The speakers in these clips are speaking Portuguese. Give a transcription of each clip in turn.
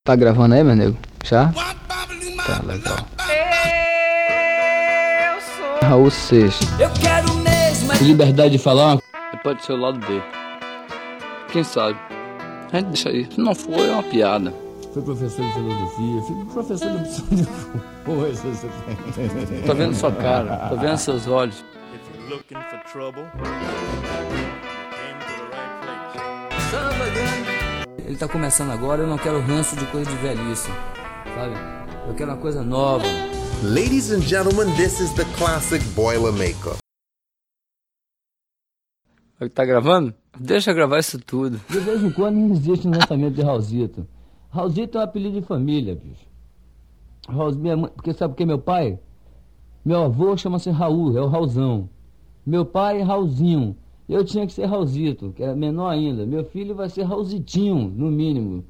Tá gravando aí, meu nego? Já? Tá, legal. Eu sou Raul Seixas. Eu quero mesmo Liberdade de falar uma... Pode ser o lado B. Quem sabe? A gente deixa aí. Se não for, é uma piada. Fui professor de filosofia, fui professor de opção de coisa. Tô vendo sua cara, tô vendo seus olhos. If you're looking for trouble, came to the right place. Ele tá começando agora, eu não quero ranço de coisa de velhice, sabe? Eu quero uma coisa nova. Ladies and gentlemen, this is the classic Boilermaker. Tá gravando? Deixa eu gravar isso tudo. De vez em quando não existe um lançamento de Raulzito. Raulzito é um apelido de família, bicho. Porque sabe por que meu pai? Meu avô chama-se Raul, é o Raulzão. Meu pai é Raulzinho. Eu tinha que ser Raulzito, que é menor ainda. Meu filho vai ser Raulzitinho, no mínimo.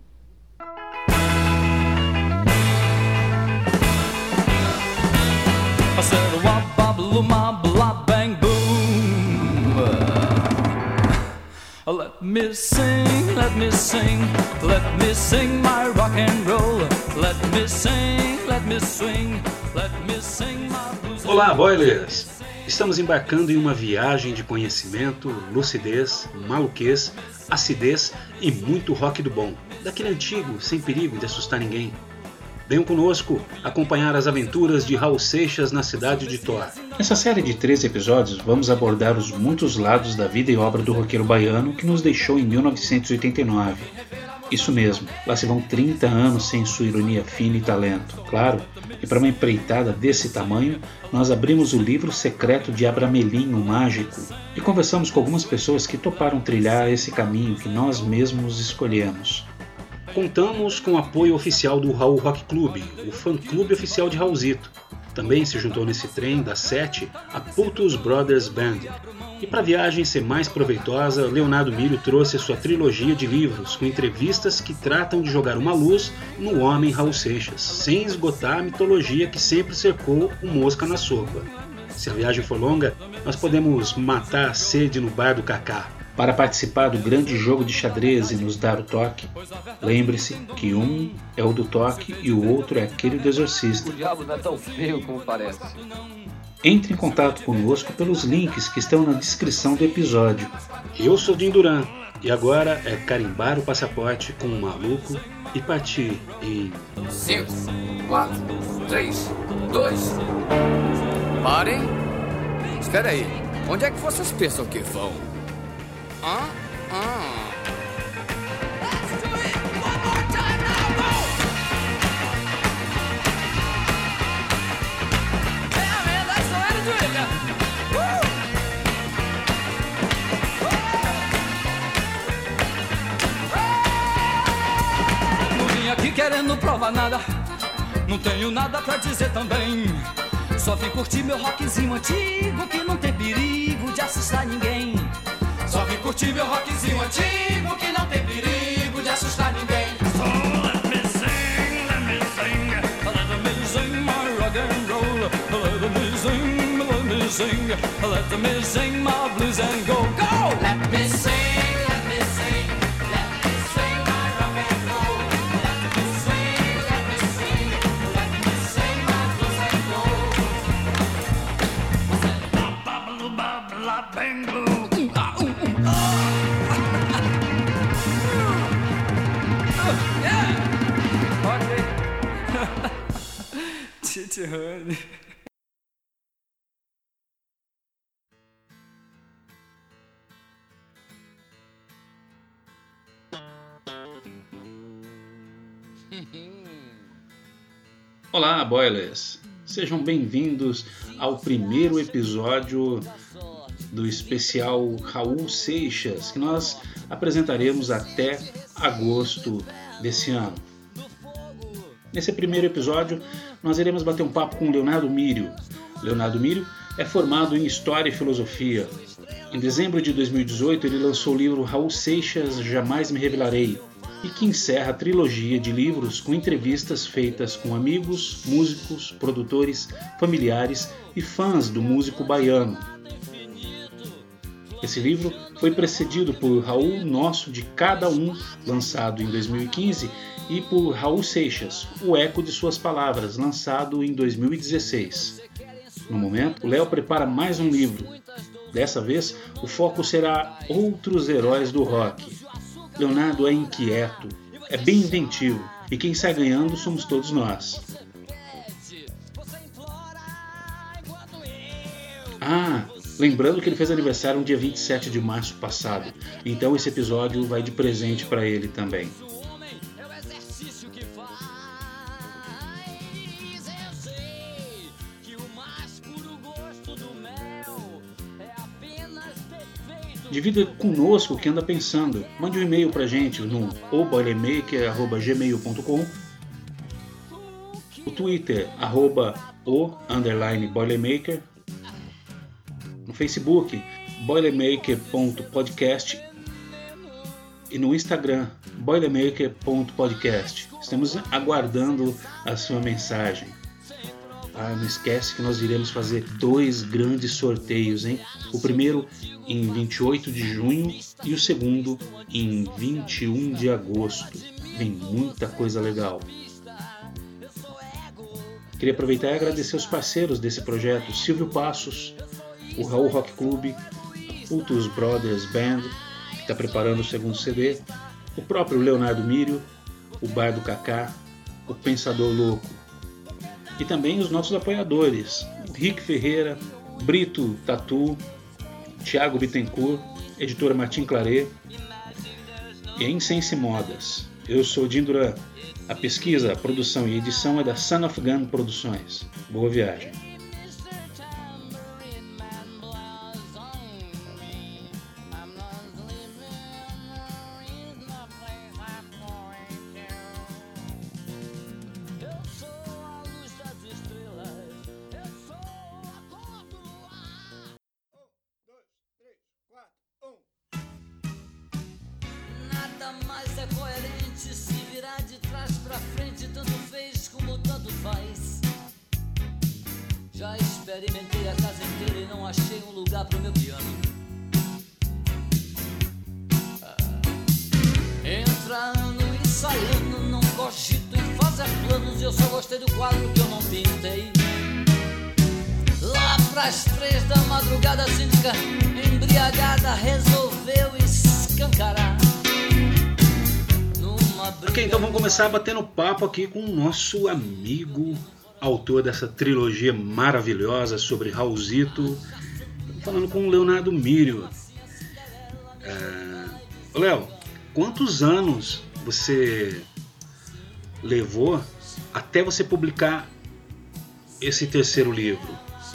I said wop bop luma blah bang boom. Let me sing, let me sing, let me sing my rock and roll. Let me sing, let me swing, let me sing my blues. Olá, boilers! Estamos embarcando em uma viagem de conhecimento, lucidez, maluquez, acidez e muito rock do bom, daquele antigo, sem perigo de assustar ninguém. Venham conosco acompanhar as aventuras de Raul Seixas na cidade de Thor. Nessa série de 13 episódios, vamos abordar os muitos lados da vida e obra do roqueiro baiano que nos deixou em 1989. Isso mesmo, lá se vão 30 anos sem sua ironia fina e talento. Claro, e para uma empreitada desse tamanho, nós abrimos o livro secreto de Abramelin, o Mágico, e conversamos com algumas pessoas que toparam trilhar esse caminho que nós mesmos escolhemos. Contamos com o apoio oficial do Raul Rock Club, o fã-clube oficial de Raulzito. Também se juntou nesse trem das 7 a Putus Brothers Band. E para a viagem ser mais proveitosa, Leonardo Mírio trouxe sua trilogia de livros com entrevistas que tratam de jogar uma luz no homem Raul Seixas, sem esgotar a mitologia que sempre cercou o Mosca na Sopa. Se a viagem for longa, nós podemos matar a sede no bar do Cacá. Para participar do grande jogo de xadrez e nos dar o toque, lembre-se que um é o do toque e o outro é aquele do exorcista. O diabo não é tão feio como parece. Entre em contato conosco pelos links que estão na descrição do episódio. Eu sou Jim Duran e agora é carimbar o passaporte com um maluco e partir em 5, 4, 3, 2. Parem. Espera aí. Onde é que vocês pensam que vão? Não vim aqui querendo provar nada, não tenho nada pra dizer também. Só vim curtir meu rockzinho antigo que não tem perigo de assustar ninguém. Só vim curtir meu rockzinho antigo que não tem perigo de assustar ninguém. So let me sing, let me sing. Let me sing my rock and roll. Let me sing, let me sing. Let me sing my blues and go, go! Let me sing, let me sing. Let me sing my rock and roll. Let me sing, let me sing. Let me sing my blues and go. Bang, boom. Titi Honey. Olá, boilers! Sejam bem-vindos ao primeiro episódio do especial Raul Seixas, que nós apresentaremos até agosto desse ano. Nesse primeiro episódio, nós iremos bater um papo com Leonardo Mírio. Leonardo Mírio é formado em História e Filosofia. Em dezembro de 2018, ele lançou o livro Raul Seixas, Jamais Me Revelarei, e que encerra a trilogia de livros com entrevistas feitas com amigos, músicos, produtores, familiares e fãs do músico baiano. Esse livro foi precedido por Raul Nosso de Cada Um, lançado em 2015, e por Raul Seixas, O Eco de Suas Palavras, lançado em 2016. No momento, o Léo prepara mais um livro. Dessa vez, o foco será outros heróis do rock. Leonardo é inquieto, é bem inventivo, e quem sai ganhando somos todos nós. Lembrando que ele fez aniversário no dia 27 de março passado, então esse episódio vai de presente para ele também. Divida conosco o que anda pensando. Mande um e-mail pra gente no boilermaker@gmail.com, o Twitter @o_boilermaker, no Facebook boilermaker.podcast e no Instagram boilermaker.podcast. Estamos aguardando a sua mensagem. Não esquece que nós iremos fazer 2 grandes sorteios, hein? O primeiro em 28 de junho e o segundo em 21 de agosto. Vem muita coisa legal. Queria aproveitar e agradecer os parceiros desse projeto: Silvio Passos, o Raul Rock Club, a Putos Brothers Band, que está preparando o segundo CD, o próprio Leonardo Mírio, o Bar do Cacá, o Pensador Louco. E também os nossos apoiadores: Rick Ferreira, Brito Tatu, Thiago Bittencourt, Editora Martim Claret e a Incense Modas. Eu sou Jim Duran. A pesquisa, a produção e a edição é da Son of Gun Produções. Boa viagem. Já experimentei a casa inteira e não achei um lugar pro meu piano. Entrando e saindo, não cogito em fazer planos. Eu só gostei do quadro que eu não pintei. Lá pras 3 da madrugada, a síndica embriagada resolveu escancarar. Ok, então vamos começar batendo papo aqui com o nosso amigo, autor dessa trilogia maravilhosa sobre Raulzito, falando com o Leonardo Mírio. Léo, quantos anos você levou até você publicar esse terceiro livro?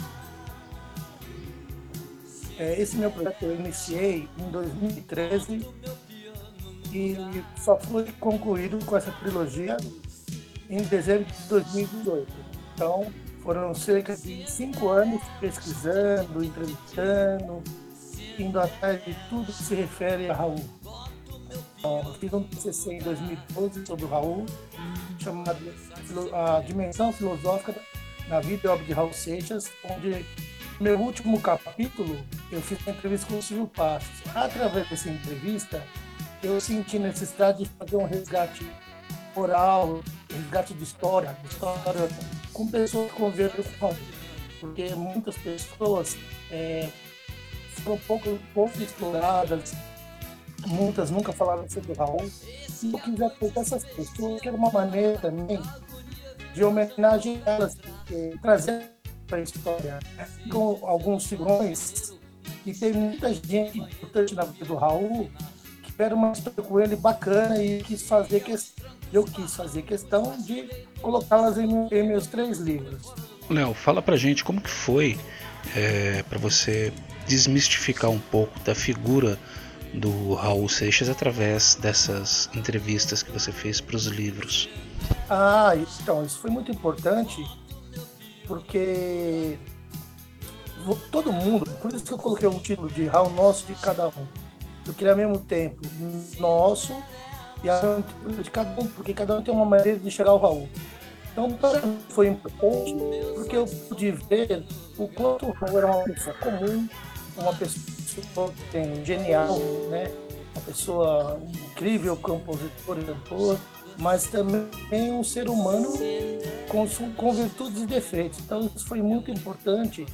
Esse meu projeto eu iniciei em 2013 e só foi concluído com essa trilogia em dezembro de 2018. Então, foram cerca de 5 anos pesquisando, entrevistando, indo atrás de tudo que se refere a Raul. Fiz um TCC em 2012 sobre o Raul, chamado A Dimensão Filosófica da Vida e Obra de Raul Seixas, onde no meu último capítulo eu fiz uma entrevista com o Silvio Passos. Através dessa entrevista, eu senti necessidade de fazer um resgate oral, resgate de história com pessoas que conviveram com o Raul, porque muitas pessoas foram pouco exploradas, muitas nunca falaram sobre o Raul, e eu quis apoiar essas pessoas, que era uma maneira também de homenageá-las, trazer para a história, com alguns figurões, e tem muita gente importante na vida do Raul que tiveram uma história com ele bacana, e eu quis fazer questão de colocá-las em meus 3 livros. Léo, fala pra gente como que foi para você desmistificar um pouco da figura do Raul Seixas através dessas entrevistas que você fez para os livros. Então, isso foi muito importante, porque todo mundo, por isso que eu coloquei o título de Raul Nosso, de Cada Um, porque ao mesmo tempo nosso e de cada um, porque cada um tem uma maneira de chegar ao Raul. Então, para mim foi importante, porque eu pude ver o quanto o Raul era uma pessoa comum, uma pessoa genial, né? Uma pessoa incrível, compositor e cantor, mas também um ser humano com virtudes e defeitos. Então isso foi muito importante,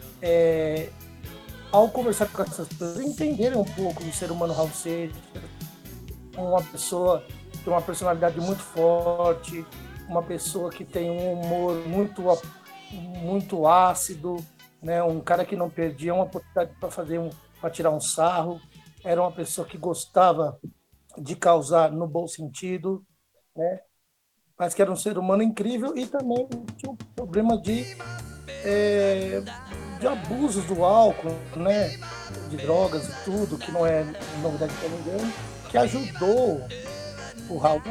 ao conversar com essas pessoas, entenderem um pouco do ser humano Raul Seixas, uma pessoa que tem uma personalidade muito forte, uma pessoa que tem um humor muito ácido, né? Um cara que não perdia uma oportunidade para tirar um sarro, era uma pessoa que gostava de causar no bom sentido, né? Mas que era um ser humano incrível e também tinha um problema de abusos do álcool, né? De drogas e tudo, que não é novidade para ninguém, que ajudou o Raul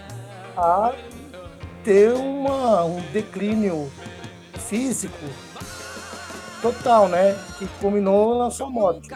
a ter um declínio físico total, né? Que culminou na sua morte.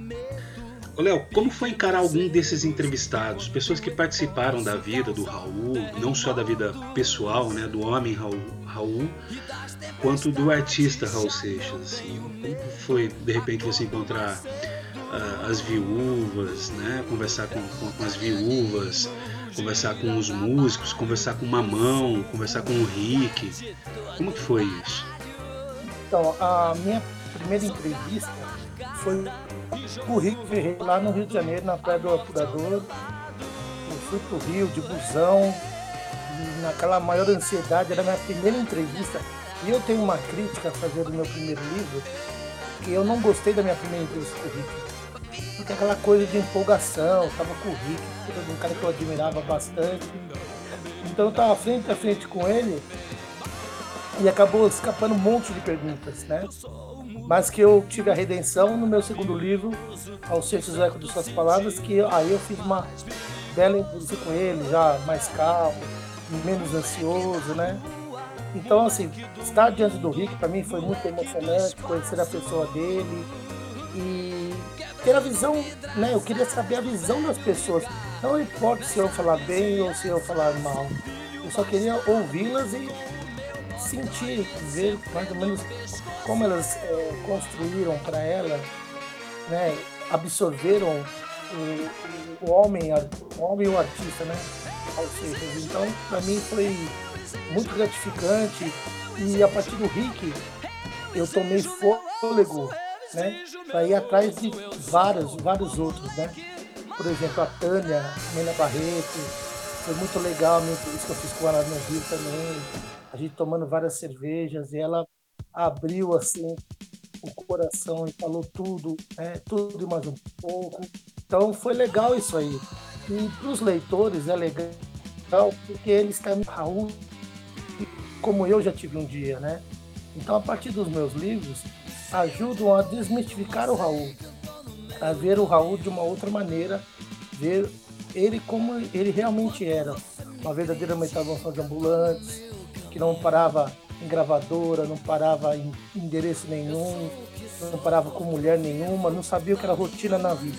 Ô Léo, como foi encarar algum desses entrevistados, pessoas que participaram da vida do Raul, não só da vida pessoal, né, do homem Raul, quanto do artista Raul Seixas, assim? Como foi, de repente, você encontrar as viúvas, né, conversar com as viúvas, conversar com os músicos, conversar com o Mamão, conversar com o Rick? Como que foi isso? Então, a minha primeira entrevista foi o Rick Ferreira, lá no Rio de Janeiro, na Praia do Apurador. Eu fui pro Rio de busão, e naquela maior ansiedade, era a minha primeira entrevista. E eu tenho uma crítica a fazer do meu primeiro livro, que eu não gostei da minha primeira entrevista com o Rick. Porque aquela coisa de empolgação, eu tava com o Rick, um cara que eu admirava bastante. Então eu tava frente a frente com ele e acabou escapando um monte de perguntas, né? Mas que eu tive a redenção no meu segundo livro, Ao Seixas, o Eco de Suas Palavras, que aí eu fiz uma bela entrevista com ele, já mais calmo, menos ansioso, né? Então, assim, estar diante do Rick, para mim, foi muito emocionante, conhecer a pessoa dele e ter a visão, né? Eu queria saber a visão das pessoas. Não importa se eu falar bem ou se eu falar mal. Eu só queria ouvi-las e sentir, ver mais ou menos como elas construíram para ela, né? Absorveram o homem e o artista, né? Então, para mim foi muito gratificante e a partir do Rick eu tomei fôlego, né? Para ir atrás de vários outros, né? Por exemplo, a Tânia Mena Barreto, foi muito legal a minha entrevista que eu fiz com ela no Rio também, a gente tomando várias cervejas e ela abriu assim o coração e falou tudo, né? Tudo e mais um pouco. Então foi legal isso aí. E para os leitores é legal porque eles têm Raul como eu já tive um dia, né? Então a partir dos meus livros ajudam a desmistificar o Raul, a ver o Raul de uma outra maneira, ver ele como ele realmente era, uma verdadeira metalmonção de ambulantes, que não parava em gravadora, não parava em endereço nenhum, não parava com mulher nenhuma, não sabia o que era rotina na vida.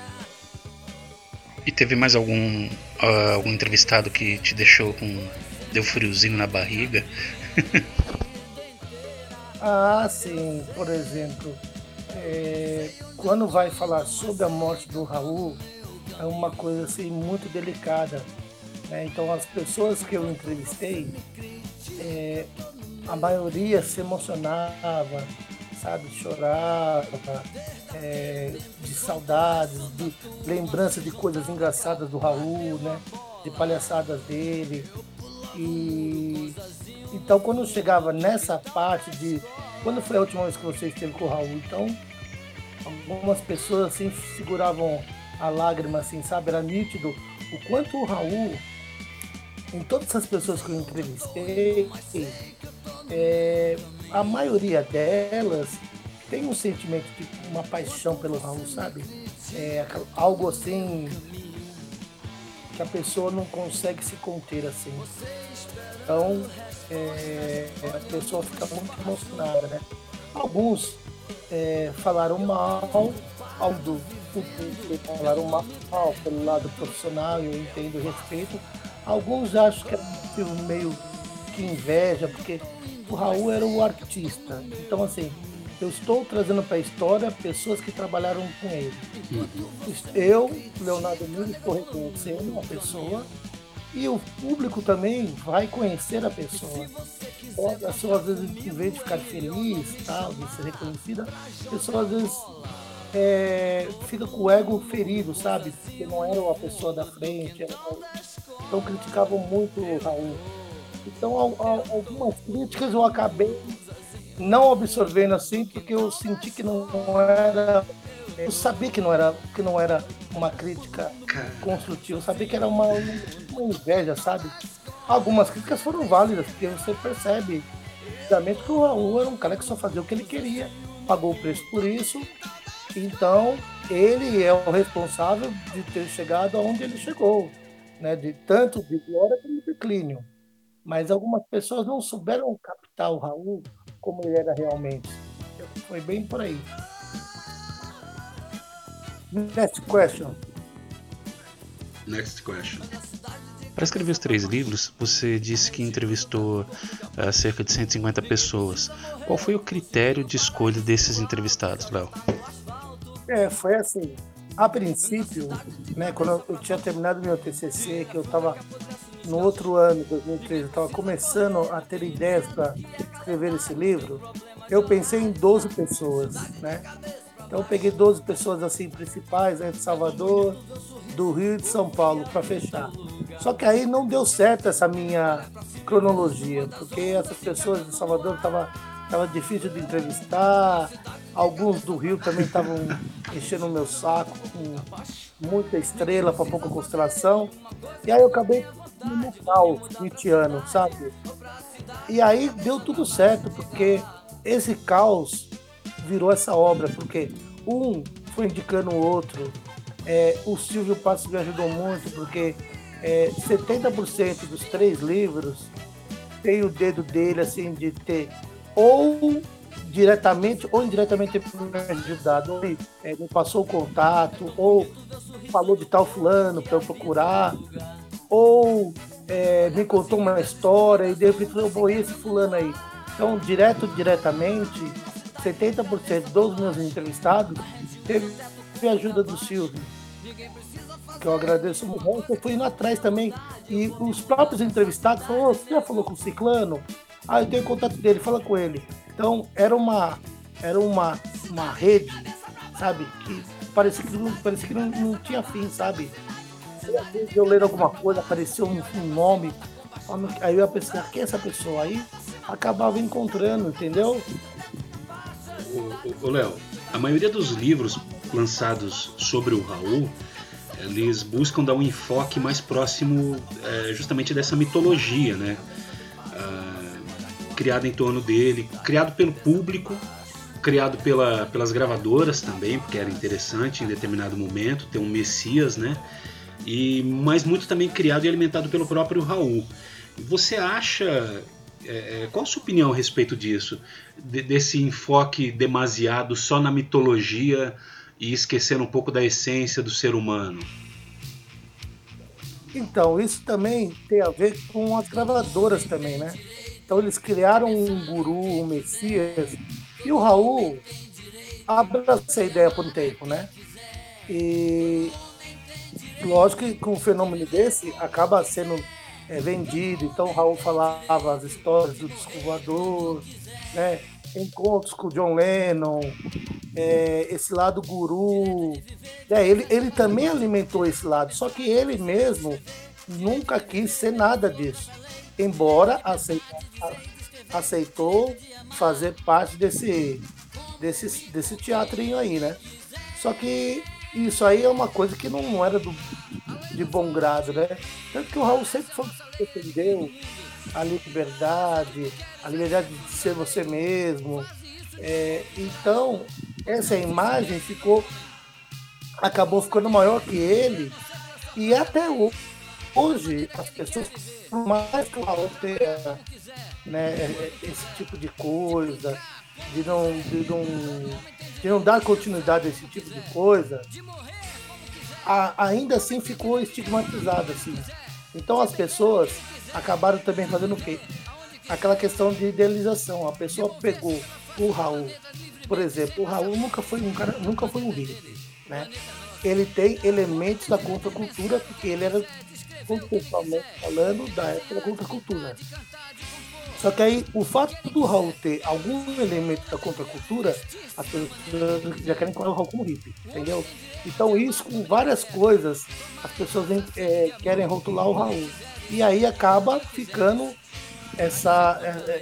E teve mais algum entrevistado que te deu friozinho na barriga? Ah, sim, por exemplo, quando vai falar sobre a morte do Raul, é uma coisa assim muito delicada, né? Então as pessoas que eu entrevistei, a maioria se emocionava, sabe, chorava, de saudades, de lembrança de coisas engraçadas do Raul, né? De palhaçadas dele. E então quando chegava nessa parte de quando foi a última vez que você esteve com o Raul, então algumas pessoas assim seguravam a lágrima, assim, sabe, era nítido o quanto o Raul, em todas essas pessoas que eu entrevistei, a maioria delas tem um sentimento de uma paixão pelo Raul, sabe? Algo assim que a pessoa não consegue se conter assim. Então, a pessoa fica muito emocionada, né? Alguns falaram mal, falaram mal pelo lado profissional, eu entendo o respeito. Alguns acham que é meio que inveja, porque o Raul era o artista. Então, assim, eu estou trazendo para a história pessoas que trabalharam com ele. Eu, Leonardo Miller, estou reconhecendo uma pessoa E o público também vai conhecer a pessoa. Então, a pessoa, às vezes, em vez de ficar feliz, tal, de ser reconhecida, a pessoa, às vezes, fica com o ego ferido, sabe? Porque não era a pessoa da frente. Então, criticavam muito o Raul. Então, algumas críticas eu acabei não absorvendo assim, porque eu senti que não era. Eu sabia que não era uma crítica construtiva, eu sabia que era uma inveja, sabe? Algumas críticas foram válidas, porque você percebe claramente que o Raul era um cara que só fazia o que ele queria, pagou o preço por isso, então ele é o responsável de ter chegado aonde ele chegou, né? Tanto de glória como de declínio. Mas algumas pessoas não souberam captar o Raul como ele era realmente. Foi bem por aí. Next question. Para escrever os 3 livros, você disse que entrevistou cerca de 150 pessoas. Qual foi o critério de escolha desses entrevistados, Léo? Foi assim. A princípio, né, quando eu tinha terminado meu TCC, que eu estava no outro ano, 2013, eu estava começando a ter ideias para escrever esse livro, eu pensei em 12 pessoas, né? Então eu peguei 12 pessoas assim principais, né, de Salvador, do Rio e de São Paulo, para fechar. Só que aí não deu certo essa minha cronologia, porque essas pessoas de Salvador tava difícil de entrevistar, alguns do Rio também estavam enchendo o meu saco com muita estrela para pouca constelação. E aí eu acabei no caos nietzschiano, sabe? E aí deu tudo certo, porque esse caos virou essa obra, porque um foi indicando o outro. O Silvio Passos me ajudou muito, porque 70% dos 3 livros tem o dedo dele, assim, de ter ou diretamente ou indiretamente me ajudado. Ou me passou o contato, ou falou de tal fulano para eu procurar, ou me contou uma história e de repente eu vou esse fulano aí. Então, diretamente, 70% dos meus entrevistados teve a ajuda do Silvio, que eu agradeço muito. Eu fui indo atrás também, e os próprios entrevistados falaram: você já falou com o ciclano? Eu tenho contato dele, fala com ele. Então era uma rede, sabe, que parecia que não tinha fim, sabe? Às vezes eu lendo alguma coisa, apareceu um nome, aí eu ia pensar, quem é essa pessoa? Aí acabava encontrando, entendeu? Ô Léo, a maioria dos livros lançados sobre o Raul, eles buscam dar um enfoque mais próximo justamente dessa mitologia, né? Criada em torno dele, criado pelo público, criado pelas gravadoras também, porque era interessante em determinado momento ter um Messias, né? Mas muito também criado e alimentado pelo próprio Raul. Você acha... qual a sua opinião a respeito disso? Desse enfoque demasiado só na mitologia e esquecendo um pouco da essência do ser humano? Então, isso também tem a ver com as gravadoras também, né? Então eles criaram um guru, um Messias, e o Raul abraça essa ideia por um tempo, né? E lógico que com um fenômeno desse acaba sendo vendido. Então o Raul falava as histórias do disco voador, né? Encontros com o John Lennon, esse lado guru. Ele também alimentou esse lado, só que ele mesmo nunca quis ser nada disso, embora aceitou fazer parte desse teatrinho aí, né? Só que isso aí é uma coisa que não era de bom grado, né? Tanto que o Raul sempre foi que defendeu a liberdade de ser você mesmo. Então, essa imagem acabou ficando maior que ele, e até hoje as pessoas, por mais que o Raul tenha, né, esse tipo de coisa, de não dar continuidade a esse tipo de coisa, ainda assim ficou estigmatizado, assim. Então as pessoas acabaram também fazendo o quê? Aquela questão de idealização. A pessoa pegou o Raul, por exemplo, o Raul nunca foi um hippie, né? Ele tem elementos da contracultura, porque ele era conceitualmente falando, da época da contracultura. Só que aí, o fato do Raul ter algum elemento da contracultura, as pessoas já querem colocar o Raul como hippie, entendeu? Então isso, com várias coisas, as pessoas querem rotular o Raul. E aí acaba ficando essa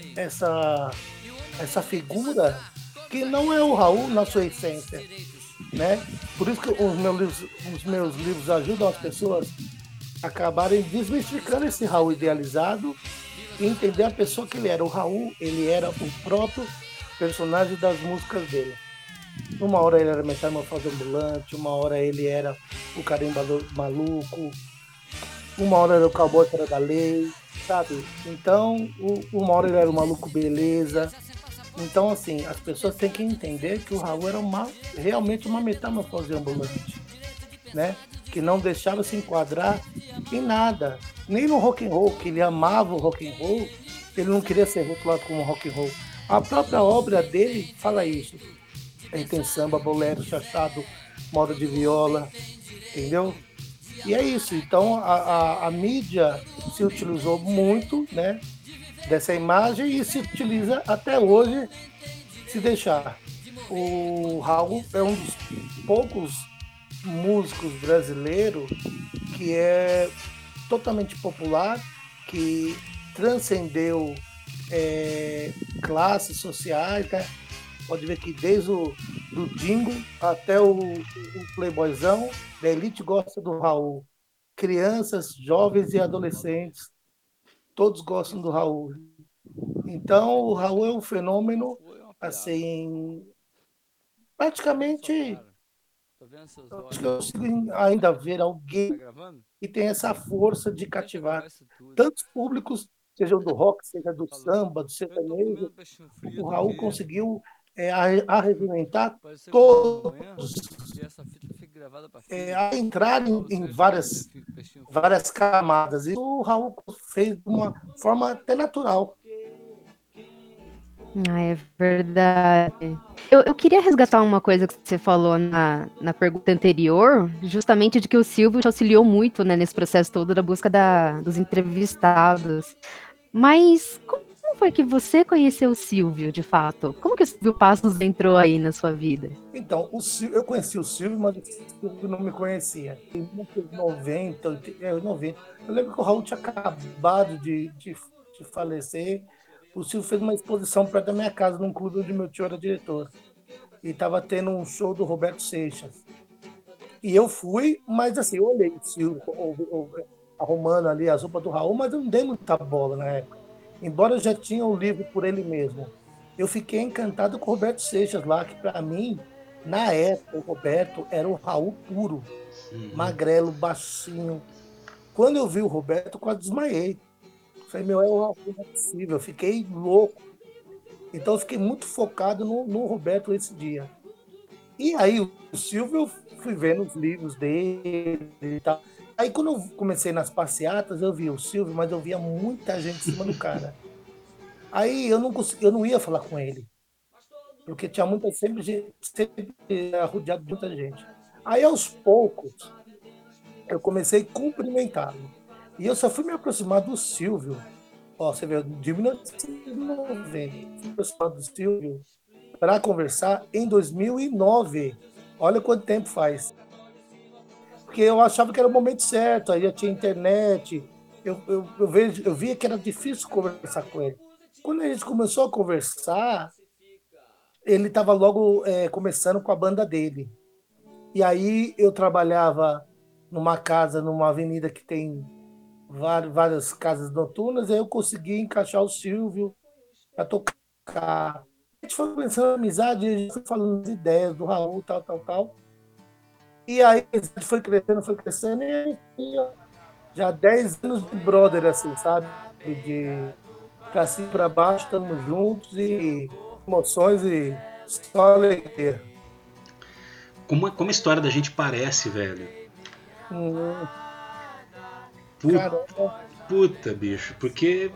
figura que não é o Raul na sua essência, né? Por isso que os meus livros ajudam as pessoas a acabarem desmistificando esse Raul idealizado e entender a pessoa que ele era. O Raul, ele era o próprio personagem das músicas dele. Uma hora ele era metamorfose ambulante, uma hora ele era o carimbador maluco, uma hora era o cowboy fora da lei, sabe? Então, uma hora ele era o maluco beleza. Então, assim, as pessoas têm que entender que o Raul era realmente uma metamorfose ambulante, né? Que não deixava se enquadrar em nada, nem no rock and roll, que ele amava o rock and roll, ele não queria ser rotulado como rock and roll. A própria obra dele fala isso. Ele tem samba, bolero, chachado, moda de viola, entendeu? E é isso. Então a mídia se utilizou muito, né, dessa imagem e se utiliza até hoje, se deixar. O Raul é um dos poucos músicos brasileiros que é totalmente popular, que transcendeu classes sociais, né? Pode ver que desde do Dingo até o Playboyzão, a elite gosta do Raul. Crianças, jovens e adolescentes, todos gostam do Raul. Então, o Raul é um fenômeno, assim, praticamente, acho que eu consigo ainda ver alguém que tem essa força de cativar tantos públicos, seja do rock, seja do samba, do sertanejo. O Raul conseguiu arregimentar todos, a entrar em várias camadas. E o Raul fez de uma forma até natural. É verdade. Eu queria resgatar uma coisa que você falou na pergunta anterior, justamente de que o Silvio te auxiliou muito, né, nesse processo todo da busca dos entrevistados. Mas como foi que você conheceu o Silvio, de fato? Como que o Silvio Passos entrou aí na sua vida? Então, eu conheci o Silvio, mas o Silvio não me conhecia. Em 90, 90. Eu lembro que o Raul tinha acabado de falecer. O Silvio fez uma exposição perto da minha casa, num clube onde meu tio era diretor. E estava tendo um show do Roberto Seixas. E eu fui, mas assim, eu olhei o Silvio arrumando ali as roupas do Raul, mas eu não dei muita bola na época. Embora eu já tinha o livro por ele mesmo. Eu fiquei encantado com o Roberto Seixas lá, que para mim, na época, o Roberto era o Raul puro. Magrelo, baixinho. Quando eu vi o Roberto, eu quase desmaiei. Falei, meu, não é possível. Eu fiquei louco. Então eu fiquei muito focado no Roberto esse dia. E aí o Silvio, eu fui vendo os livros dele e tal. Aí quando eu comecei nas passeatas, eu via o Silvio, mas eu via muita gente em cima do cara. Aí eu não ia falar com ele. Porque tinha muita sempre rodeado de muita gente. Aí aos poucos, eu comecei a cumprimentá-lo. E eu só fui me aproximar do Silvio. Ó, você vê, de 1990, me aproximar do Silvio para conversar em 2009. Olha quanto tempo faz. Porque eu achava que era o momento certo, aí já tinha internet. Eu via que era difícil conversar com ele. Quando a gente começou a conversar, ele estava logo começando com a banda dele. E aí eu trabalhava numa casa, numa avenida que tem várias casas noturnas, aí eu consegui encaixar o Silvio para tocar. A gente foi pensando em amizade, a gente foi falando de ideias do Raul, tal. E aí a gente foi crescendo, e já 10 anos de brother, assim, sabe? De pra cima e pra baixo, estamos juntos e emoções e só alegria. Como a história da gente parece, velho. Puta, bicho, porque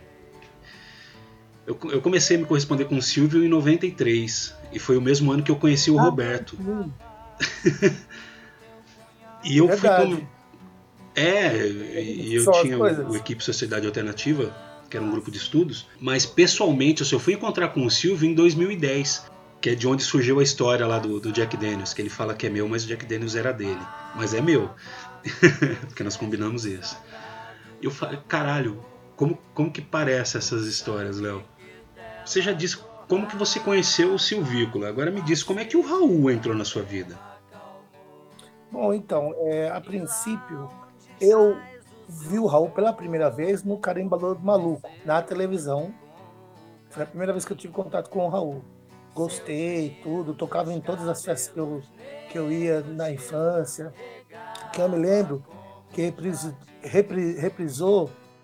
eu comecei a me corresponder com o Silvio em 93 e foi o mesmo ano que eu conheci o Roberto. E eu E eu Só as tinha coisas. o Equipe Sociedade Alternativa, que era um grupo de estudos, mas pessoalmente eu só fui encontrar com o Silvio em 2010, que é de onde surgiu a história lá do Jack Daniels, que ele fala que é meu, mas o Jack Daniels era dele. Mas é meu, porque nós combinamos isso. E eu falei, caralho, como que parece essas histórias, Léo? Você já disse como que você conheceu o Silvícola, agora me diz como é que o Raul entrou na sua vida. Bom, então, a princípio, eu vi o Raul pela primeira vez no Carimbador do Maluco, na televisão. Foi a primeira vez que eu tive contato com o Raul. Gostei, tudo, tocava em todas as festas que eu ia na infância. Que eu me lembro que reprisou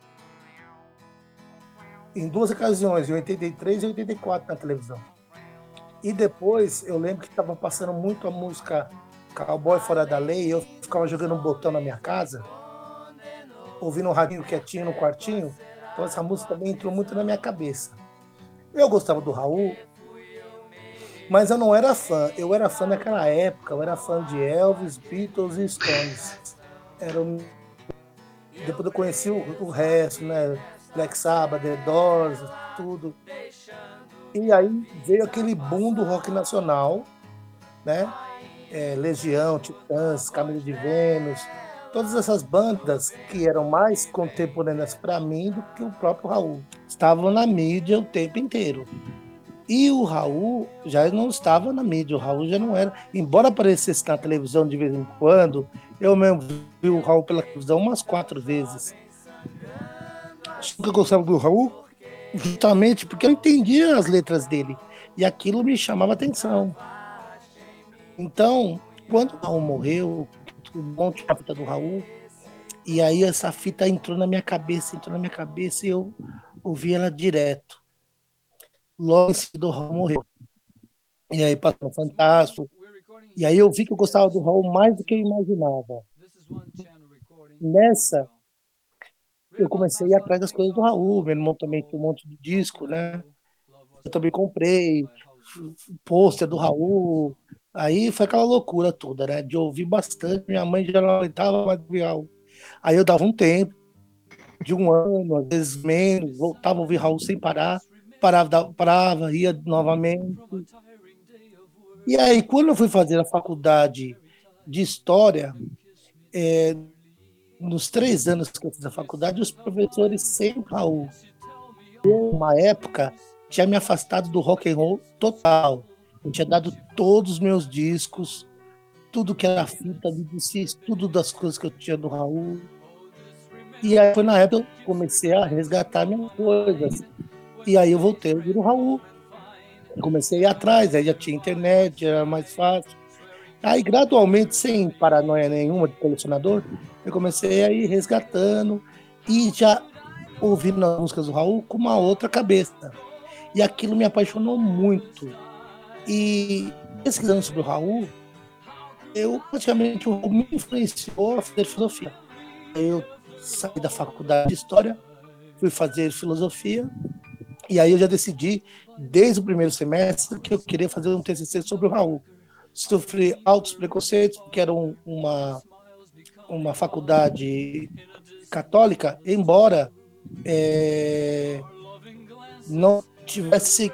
em 2 ocasiões, em 83 e 84 na televisão. E depois eu lembro que estava passando muito a música Cowboy Fora da Lei, e eu ficava jogando um botão na minha casa, ouvindo um radinho quietinho no quartinho, então essa música também entrou muito na minha cabeça. Eu gostava do Raul, mas eu não era fã. Eu era fã naquela época, eu era fã de Elvis, Beatles e Stones. Depois eu conheci o resto, né? Black Sabbath, The Doors, tudo. E aí veio aquele boom do rock nacional, né? Legião, Titãs, Camilo de Vênus, todas essas bandas que eram mais contemporâneas para mim do que o próprio Raul. Estavam na mídia o tempo inteiro. E o Raul já não estava na mídia, o Raul já não era. Embora aparecesse na televisão de vez em quando, eu mesmo vi o Raul pela televisão umas 4 vezes. Acho que eu gostava do Raul justamente porque eu entendia as letras dele e aquilo me chamava atenção. Então, quando o Raul morreu, um monte de fita do Raul, e aí essa fita entrou na minha cabeça e eu ouvi ela direto. Logo em seguida o Raul morreu. E aí passou um Fantástico. E aí eu vi que eu gostava do Raul mais do que eu imaginava. Nessa, eu comecei a ir atrás das coisas do Raul. Meu irmão também tinha um monte de disco, né? Eu também comprei pôster do Raul. Aí foi aquela loucura toda, né? De ouvir bastante. Minha mãe já não aguentava mais ouvir Raul. Aí eu dava um tempo, de 1 ano, às vezes menos, voltava a ouvir Raul sem parar. Parava, ia novamente. E aí, quando eu fui fazer a faculdade de História, nos 3 anos que eu fiz a faculdade, os professores sempre Raul. Eu, uma época, tinha me afastado do rock and roll total. Eu tinha dado todos os meus discos, tudo que era fita, tudo das coisas que eu tinha do Raul. E aí foi na época que eu comecei a resgatar minhas coisas. E aí eu voltei a ouvir o Raul. Comecei a ir atrás, aí já tinha internet, era mais fácil. Aí, gradualmente, sem paranoia nenhuma de colecionador, eu comecei a ir resgatando e já ouvindo as músicas do Raul com uma outra cabeça. E aquilo me apaixonou muito. E pesquisando sobre o Raul, praticamente, o Raul me influenciou a fazer filosofia. Eu saí da faculdade de História, fui fazer filosofia, e aí eu já decidi, desde o primeiro semestre, que eu queria fazer um TCC sobre o Raul. Sofri altos preconceitos, porque era uma faculdade católica, embora não tivesse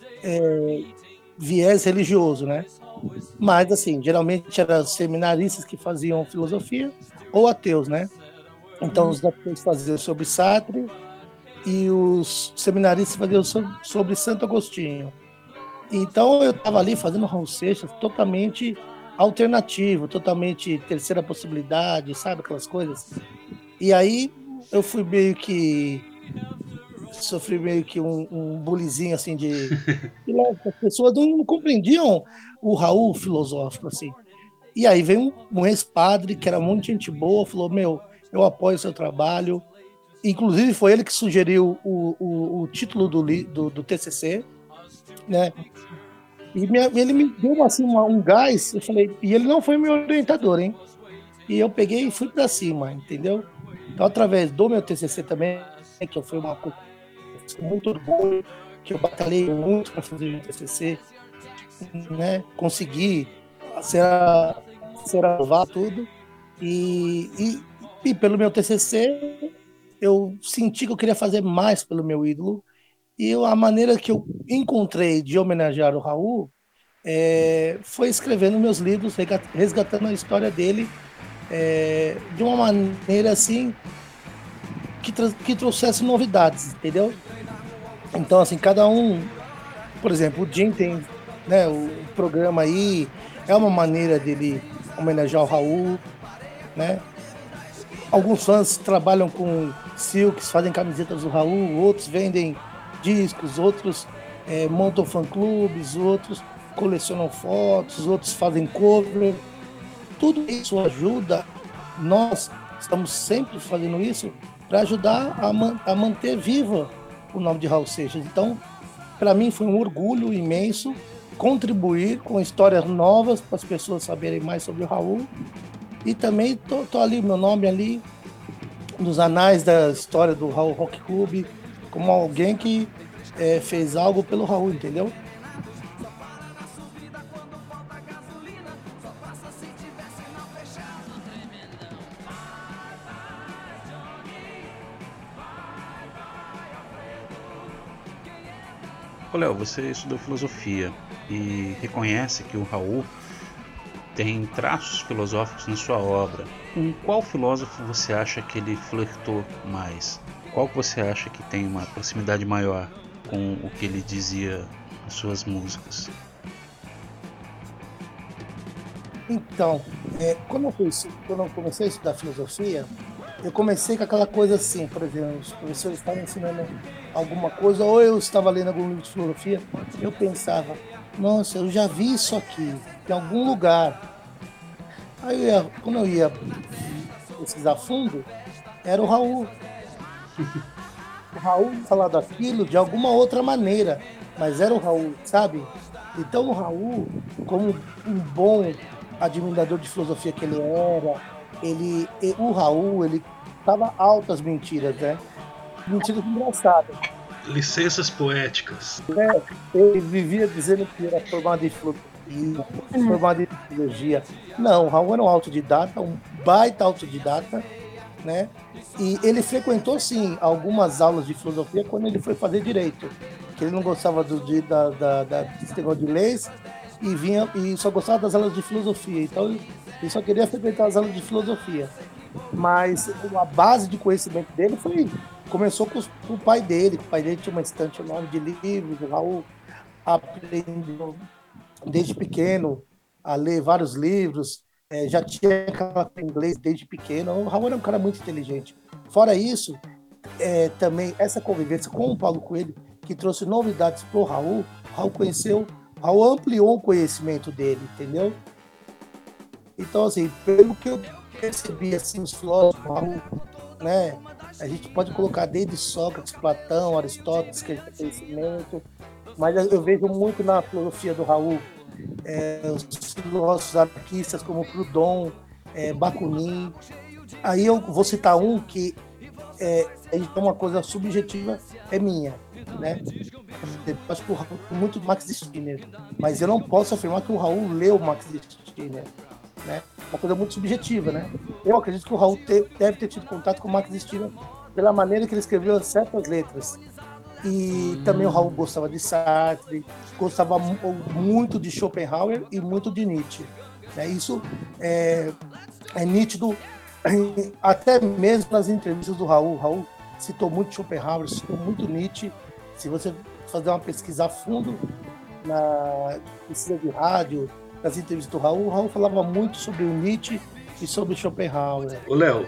viés religioso, né? Mas, assim, geralmente eram seminaristas que faziam filosofia ou ateus, né? Então, os ateus faziam sobre Sartre e os seminaristas faziam sobre Santo Agostinho. Então, eu estava ali fazendo Raul Seixas totalmente alternativo, totalmente terceira possibilidade, sabe? Aquelas coisas. E aí, eu fui sofri meio que um bullyingzinho, assim, as pessoas não compreendiam o Raul filosófico, assim. E aí veio um ex-padre, que era muito gente boa, falou, eu apoio o seu trabalho. Inclusive, foi ele que sugeriu o título do TCC, né? E ele me deu, assim, um gás, eu falei, e ele não foi meu orientador, hein? E eu peguei e fui para cima, entendeu? Então, através do meu TCC também, que foi uma coisa muito orgulho, que eu batalhei muito para fazer o TCC, né? Consegui ser aprovado tudo e E pelo meu TCC, eu senti que eu queria fazer mais pelo meu ídolo. E a maneira que eu encontrei de homenagear o Raul foi escrevendo meus livros, resgatando a história dele de uma maneira assim que trouxesse novidades, entendeu? Então, assim, cada um, por exemplo, o Jim tem, né, o programa aí, é uma maneira dele homenagear o Raul, né? Alguns fãs trabalham com silks, fazem camisetas do Raul, outros vendem discos, outros montam fã-clubes, outros colecionam fotos, outros fazem cover. Tudo isso ajuda, nós estamos sempre fazendo isso para ajudar a manter viva o nome de Raul Seixas. Então, para mim foi um orgulho imenso contribuir com histórias novas para as pessoas saberem mais sobre o Raul. E também tô ali, meu nome ali, nos anais da história do Raul Rock Club, como alguém que fez algo pelo Raul, entendeu? Ô Léo, você estudou filosofia e reconhece que o Raul tem traços filosóficos na sua obra. Com qual filósofo você acha que ele flertou mais? Qual que você acha que tem uma proximidade maior com o que ele dizia nas suas músicas? Então, quando eu comecei a estudar filosofia, eu comecei com aquela coisa assim, por exemplo, os professores estavam ensinando alguma coisa, ou eu estava lendo algum livro de filosofia, eu pensava, nossa, eu já vi isso aqui, em algum lugar. Aí, quando eu ia pesquisar fundo, era o Raul. O Raul falava daquilo de alguma outra maneira, mas era o Raul, sabe? Então o Raul, como um bom admirador de filosofia que ele era, o Raul, ele tava altas mentiras, né? Mentiras engraçadas. Licenças poéticas. Ele vivia dizendo que era formado em filosofia, formado em psicologia. Não, o Raul era um autodidata, um baita autodidata, né? E ele frequentou, sim, algumas aulas de filosofia quando ele foi fazer direito, que ele não gostava desse negócio de leis e só gostava das aulas de filosofia. Então ele só queria frequentar as aulas de filosofia. Mas a base de conhecimento dele começou com o pai dele. O pai dele tinha uma estante enorme de livros. O Raul aprendeu desde pequeno a ler vários livros. Já tinha aquela inglês desde pequeno. O Raul era um cara muito inteligente. Fora isso, também essa convivência com o Paulo Coelho, que trouxe novidades para o Raul. Raul ampliou o conhecimento dele, entendeu? Então, assim, pelo que eu percebi, assim, os filósofos, Raul, né? A gente pode colocar desde Sócrates, Platão, Aristóteles, que ele tem conhecimento, mas eu vejo muito na filosofia do Raul os filósofos anarquistas como Proudhon, Bakunin. Aí eu vou citar um que é uma coisa subjetiva, é minha, né? Eu acho que o Raul é muito Max Stirner, mas eu não posso afirmar que o Raul leu Max Stirner, né? Uma coisa muito subjetiva, né? Eu acredito que o Raul deve ter tido contato com o Max Stirner pela maneira que ele escreveu certas letras. E também o Raul gostava de Sartre, gostava muito de Schopenhauer e muito de Nietzsche, né? Isso é nítido até mesmo nas entrevistas do Raul. O Raul citou muito Schopenhauer, citou muito Nietzsche. Se você fazer uma pesquisa a fundo na pesquisa de rádio, nas entrevistas do Raul, o Raul falava muito sobre o Nietzsche e sobre Schopenhauer. Ô Léo,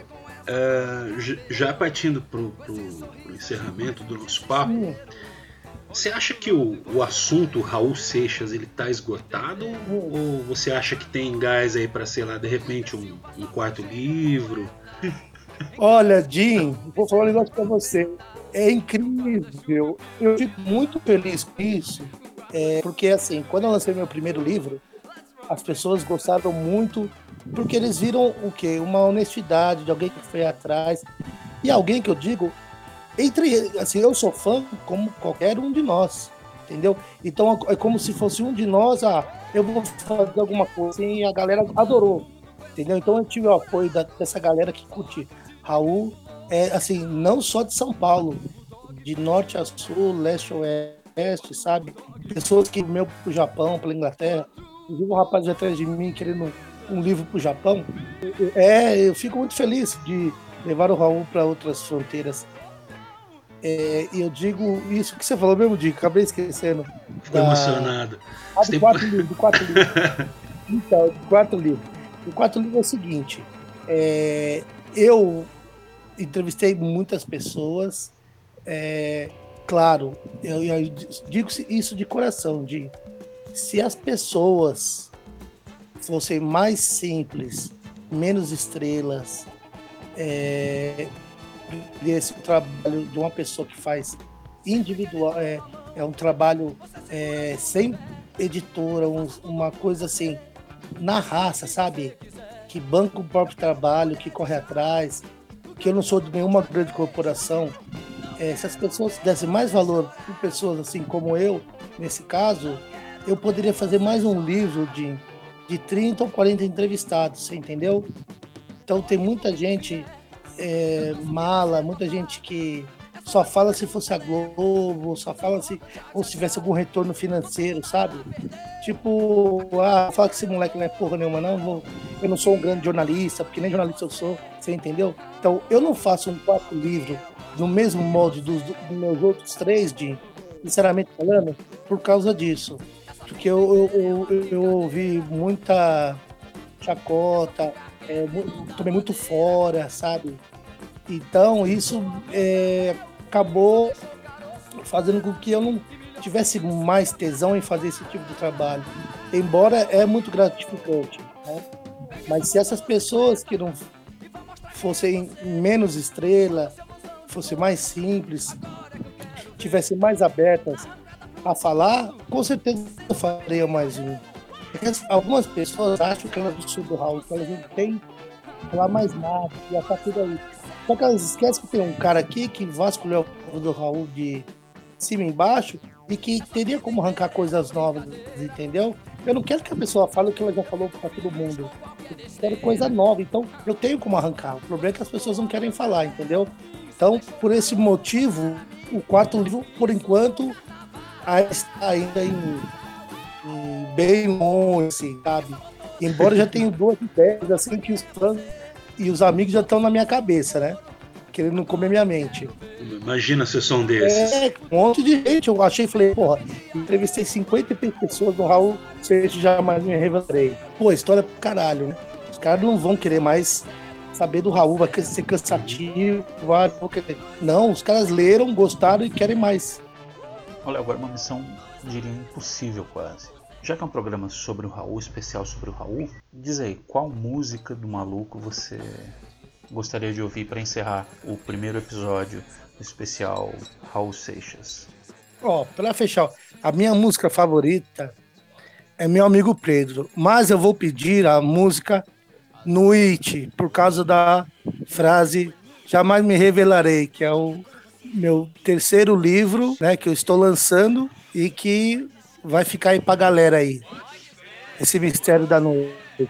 já partindo para o encerramento do nosso papo, você acha que o assunto Raul Seixas ele tá esgotado ou você acha que tem gás aí para, sei lá, de repente um quarto livro? Olha, Jim, vou falar um negócio para você. É incrível. Eu fico muito feliz com isso, porque assim, quando eu lancei meu primeiro livro, as pessoas gostaram muito, porque eles viram o quê? Uma honestidade de alguém que foi atrás. E alguém que eu digo, assim, eu sou fã como qualquer um de nós, entendeu? Então é como se fosse um de nós, eu vou fazer alguma coisa assim, e a galera adorou, entendeu? Então eu tive o apoio dessa galera que curte Raul é, assim, não só de São Paulo, de norte a sul, leste a oeste, sabe? Pessoas que vêm pro Japão, pela Inglaterra. Inclusive um rapaz atrás de mim querendo um livro pro Japão. Eu fico muito feliz de levar o Raul para outras fronteiras. E eu digo isso que você falou mesmo, Dico, acabei esquecendo. Ficou emocionado. De 4 livros. Então, de 4 livros. O 4 livros é o seguinte, eu entrevistei muitas pessoas, claro, eu digo isso de coração, se as pessoas fossem mais simples, menos estrelas, desse trabalho de uma pessoa que faz individual, é um trabalho sem editora, uma coisa assim, na raça, sabe? Que banca o próprio trabalho, que corre atrás, que eu não sou de nenhuma grande corporação. Se as pessoas dessem mais valor para pessoas assim como eu, nesse caso, eu poderia fazer mais um livro de 30 ou 40 entrevistados, você entendeu? Então tem muita gente mala, muita gente que só fala se fosse a Globo, só fala se tivesse algum retorno financeiro, sabe? Tipo, fala que esse moleque não é porra nenhuma, não, eu não sou um grande jornalista, porque nem jornalista eu sou, você entendeu? Então eu não faço um 4 livro no mesmo molde dos meus outros 3, sinceramente falando, por causa disso. Porque eu ouvi muita chacota, tomei muito fora, sabe? Então isso acabou fazendo com que eu não tivesse mais tesão em fazer esse tipo de trabalho. Embora é muito gratificante, né? Mas se essas pessoas que não fossem menos estrela, fossem mais simples, tivessem mais abertas a falar, com certeza eu faria mais um. Porque algumas pessoas acham que elas precisam do Raul, que elas não têm que falar mais nada, já tá tudo aí. Só que elas esquecem que tem um cara aqui que vasculhou o do Raul de cima e embaixo e que teria como arrancar coisas novas, entendeu? Eu não quero que a pessoa fale o que ela já falou para todo mundo. Eu quero coisa nova, então eu tenho como arrancar. O problema é que as pessoas não querem falar, entendeu? Então, por esse motivo, o 4 livro, por enquanto, está ainda em bem longe, assim, sabe? Embora eu já tenha 2 ideias, assim, que os fãs e os amigos já estão na minha cabeça, né? Querendo comer minha mente. Imagina se eu sou um desses. Um monte de gente. Eu achei e falei, porra, entrevistei 53 pessoas no Raul Seixas, jamais me revelarei. Pô, história pro caralho, né? Os caras não vão querer mais saber do Raul, vai ser cansativo, não, os caras leram, gostaram e querem mais. Olha, agora uma missão, diria, impossível quase. Já que é um programa sobre o Raul, especial sobre o Raul, diz aí, qual música do maluco você gostaria de ouvir para encerrar o primeiro episódio do especial Raul Seixas? Para fechar, a minha música favorita é Meu Amigo Pedro, mas eu vou pedir a música Nuit, por causa da frase Jamais Me Revelarei, que é o meu 3º livro, né, que eu estou lançando e que vai ficar aí pra galera aí, esse mistério da noite.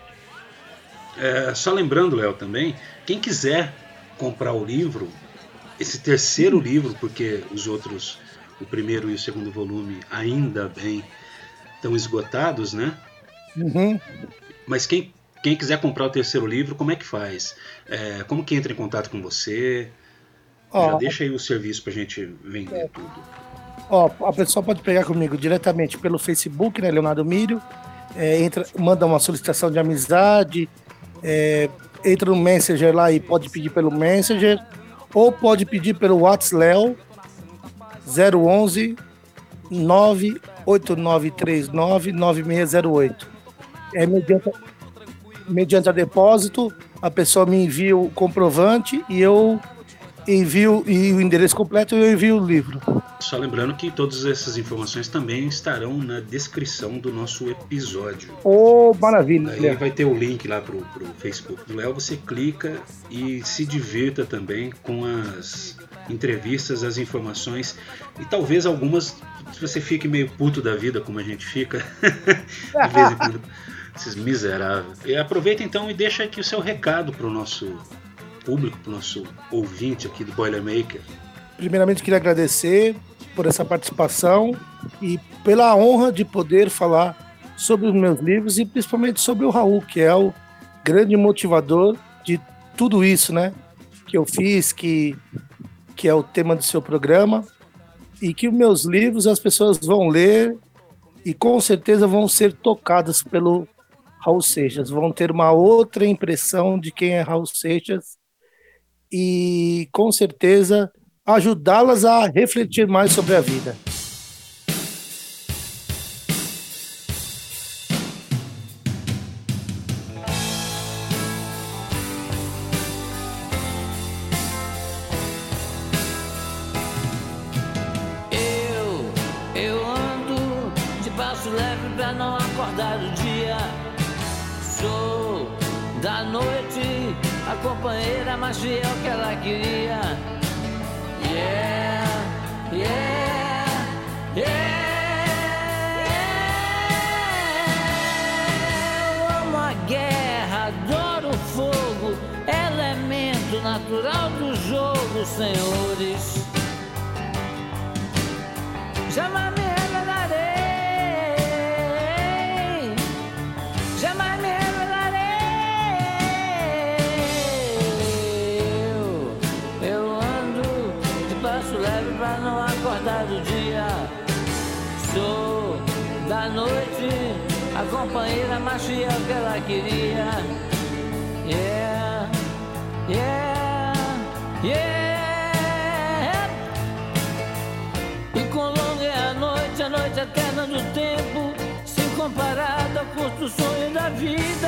Só lembrando, Léo, também, quem quiser comprar o livro, esse 3º livro, porque os outros, o primeiro e o 2º volume, ainda bem, estão esgotados, né? Uhum. Mas quem quiser comprar o 3º livro, como é que faz? Como que entra em contato com você? Já deixa aí o serviço pra gente vender tudo. A pessoa pode pegar comigo diretamente pelo Facebook, né, Leonardo Mírio, manda uma solicitação de amizade, entra no Messenger lá e pode pedir pelo Messenger, ou pode pedir pelo WhatsApp 011 98939 9608. Mediante a depósito, a pessoa me envia o comprovante e eu envio o endereço completo e eu envio o livro. Só lembrando que todas essas informações também estarão na descrição do nosso episódio. Maravilha! Aí vai ter o link lá pro Facebook do Léo, você clica e se divirta também com as entrevistas, as informações e talvez algumas você fique meio puto da vida, como a gente fica de vez em quando, esses miseráveis. E aproveita então e deixa aqui o seu recado pro nosso público, para o nosso ouvinte aqui do Boilermaker? Primeiramente, queria agradecer por essa participação e pela honra de poder falar sobre os meus livros e principalmente sobre o Raul, que é o grande motivador de tudo isso, né? Que eu fiz, que é o tema do seu programa, e que os meus livros as pessoas vão ler e com certeza vão ser tocadas pelo Raul Seixas, vão ter uma outra impressão de quem é Raul Seixas e com certeza ajudá-las a refletir mais sobre a vida. Eu ando de passo leve pra não acordar o dia. Sou da noite a companheira mais fiel que ela queria. Yeah, yeah, yeah. Eu amo a guerra, adoro o fogo, elemento natural do jogo, senhores. Jamais me revelarei, jamais me revelarei. Eu ando de passo leve pra não acordar do dia. Sou da noite a companheira mais fiel que ela queria. Yeah, yeah, yeah. E com longa é a noite eterna do tempo, sem comparada ao curto sonho da vida.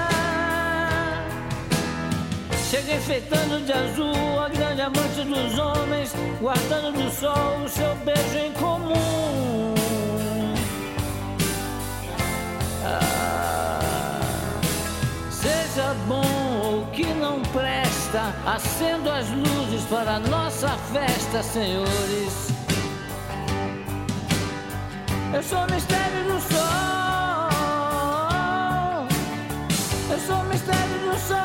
Chega enfeitando de azul a grande amante dos homens, guardando do sol o seu beijo em comum. Seja bom ou que não presta, acendo as luzes para a nossa festa, senhores. Eu sou o mistério do sol, eu sou o mistério do sol.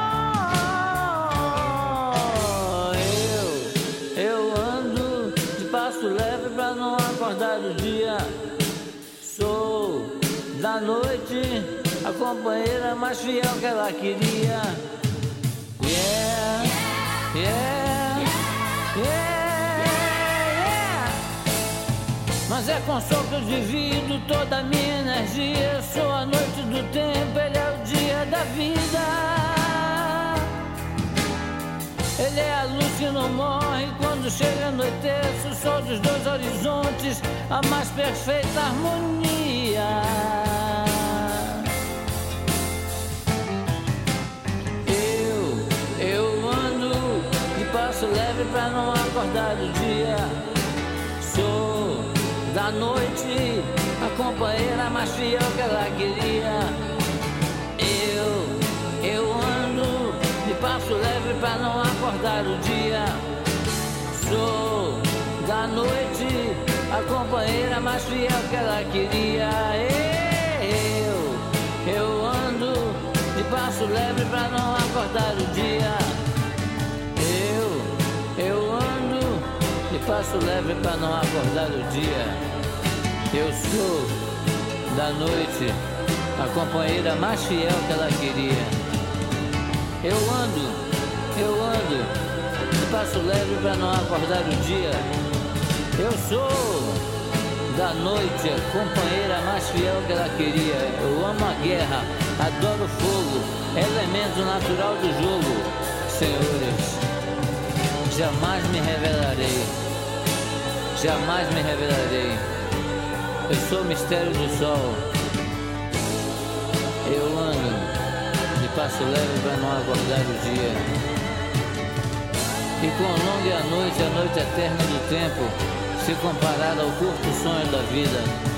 Eu ando de passo leve pra não acordar do dia. Sou da noite a companheira mais fiel que ela queria. Yeah, yeah, yeah. Mas é com sol que eu divido toda a minha energia. Eu sou a noite do tempo, ele é o dia da vida. Ele é a luz que não morre quando chega a anoitecer. O sol dos dois horizontes, a mais perfeita harmonia. Eu ando de passo leve pra não acordar do dia. Sou da noite a companheira mais fiel que ela queria. Eu ando de passo leve pra não acordar o dia. Sou da noite a companheira mais fiel que ela queria. Eu ando de passo leve pra não acordar o dia. Eu ando de passo leve pra não acordar o dia. Eu sou da noite a companheira mais fiel que ela queria. Eu ando de passo leve pra não acordar o dia. Eu sou da noite a companheira mais fiel que ela queria. Eu amo a guerra, adoro o fogo, elemento natural do jogo. Senhores, jamais me revelarei, jamais me revelarei. Eu sou o mistério do sol. Eu ando de passo leve para não acordar o dia. E com longa é a noite eterna do tempo, se comparada ao curto sonho da vida.